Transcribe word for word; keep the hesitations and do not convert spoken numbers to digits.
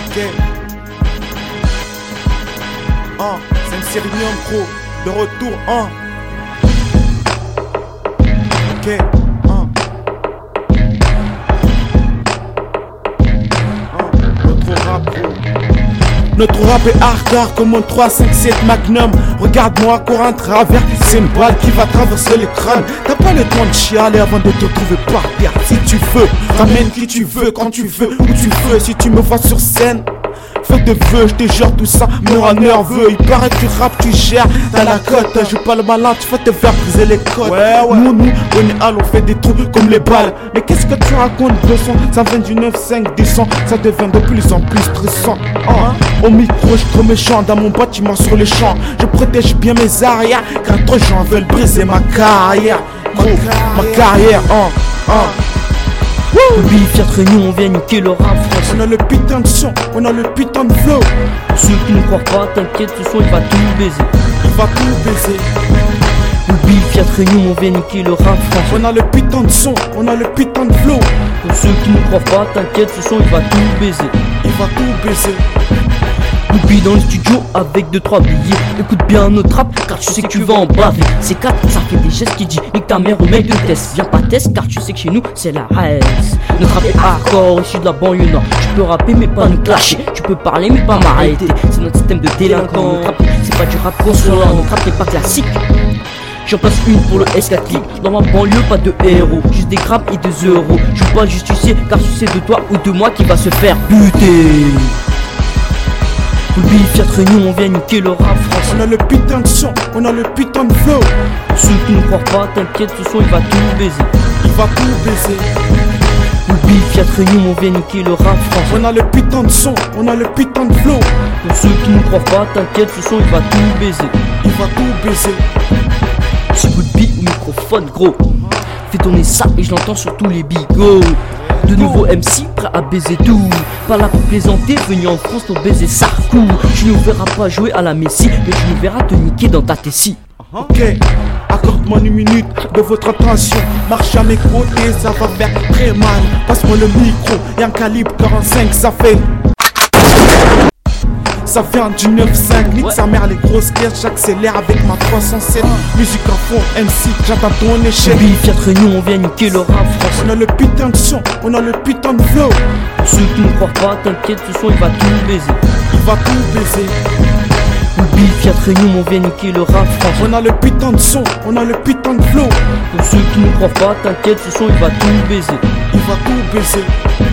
Ok. Un, c'est une série Pro, de retour, un. Ok, un. Un, notre rap, gros. Notre rap est hardcore comme un trois cinq sept Magnum. Regarde-moi cours en travers, c'est une balle qui va traverser le crâne. T'as pas le temps de chialer avant de te trouver par terre. Si tu veux, ramène qui tu veux, quand tu veux, où tu veux. Si tu me vois sur scène, fais de vœux, je te jure tout ça, me rend nerveux. Il paraît que tu rappes, tu gères, t'as la cote. Je joue pas le malin, tu vas te faire briser les côtes. Ouais, ouais. Nous, nous, on est hall, on fait des trous comme les balles. Mais qu'est-ce que tu racontes, deux cents? Ça vient du neuf cinq descend, ça devient de plus en plus stressant. Oh, au micro, je suis trop méchant, dans mon bâtiment sur les champs. Je protège bien mes arrières, car trop gens veulent briser ma carrière. Ma, ma carrière, oh, oh. Oui, fiat réunion, on vient niquer le rap français. On a le putain de son, on a le putain de flow. Pour ceux qui ne croient pas, t'inquiète, ce son il va tout baiser. Il va tout baiser. Oui, fiat réunion, on vient niquer le rap français. On a le putain de son, on a le putain de flow. Pour ceux qui ne croient pas, t'inquiète, ce son il va tout baiser. Il va tout baiser. Oublie dans le studio avec deux trois billets. Écoute bien notre rap car tu sais que tu vas en baver. C'est quatre, ça fait des gestes qui dit nique ta mère au mec de test. Viens pas test car tu sais que chez nous c'est la reste. Notre rap est hardcore, issu de la banlieue nord. Tu peux rapper mais pas nous clasher. Tu peux parler mais pas m'arrêter. C'est notre système de délinquant. Notre rap c'est pas du rap consonant. Notre rap n'est pas classique. J'en place une pour le S quatre League. Dans ma banlieue pas de héros, juste des grappes et des euros. Je suis pas le justicier car tu sais de toi ou de moi qui va se faire buter. Oui, fiat réunion, on vient niquer le rap français. On a le putain de son, on a le putain de flow. Pour ceux qui ne croient pas, t'inquiète, ce son il va tout baiser. Il va tout baiser. Oui, fiat réunion, on vient niquer le rap français. On a le putain de son, on a le putain de flow. Pour ceux qui ne croient pas, t'inquiète, ce son il va tout baiser. Il va tout baiser. Ce bout de beat au microphone gros. Fais tourner ça et je l'entends sur tous les bigots. De nouveaux M C prêts à baiser tout. Pas là pour plaisanter, venu en France pour baiser Sarkou. Tu ne verras pas jouer à la Messi, mais tu nous verras te niquer dans ta tessie. Ok, accorde-moi une minute de votre attention. Marche à mes côtés, ça va faire très mal. Passe-moi le micro, et un calibre quarante-cinq, ça fait. Ça vient du neuf cinq, nique ouais. Sa mère les grosses caisses, j'accélère avec ma trois cent sept. Ah. Musique à fond, M C, j'attends ton échec. Oui, fiat réunion, on vient niquer le rap français. On a le putain de son, on a le putain de flow. Pour ceux qui ne croient pas, t'inquiète, ce son il va tout baiser. Il va tout baiser. Oui, fiat réunion, on vient niquer le rap français. On a le putain de son, on a le putain de flow. Pour ceux qui ne croient pas, t'inquiète, ce son il va tout baiser. Il va tout baiser.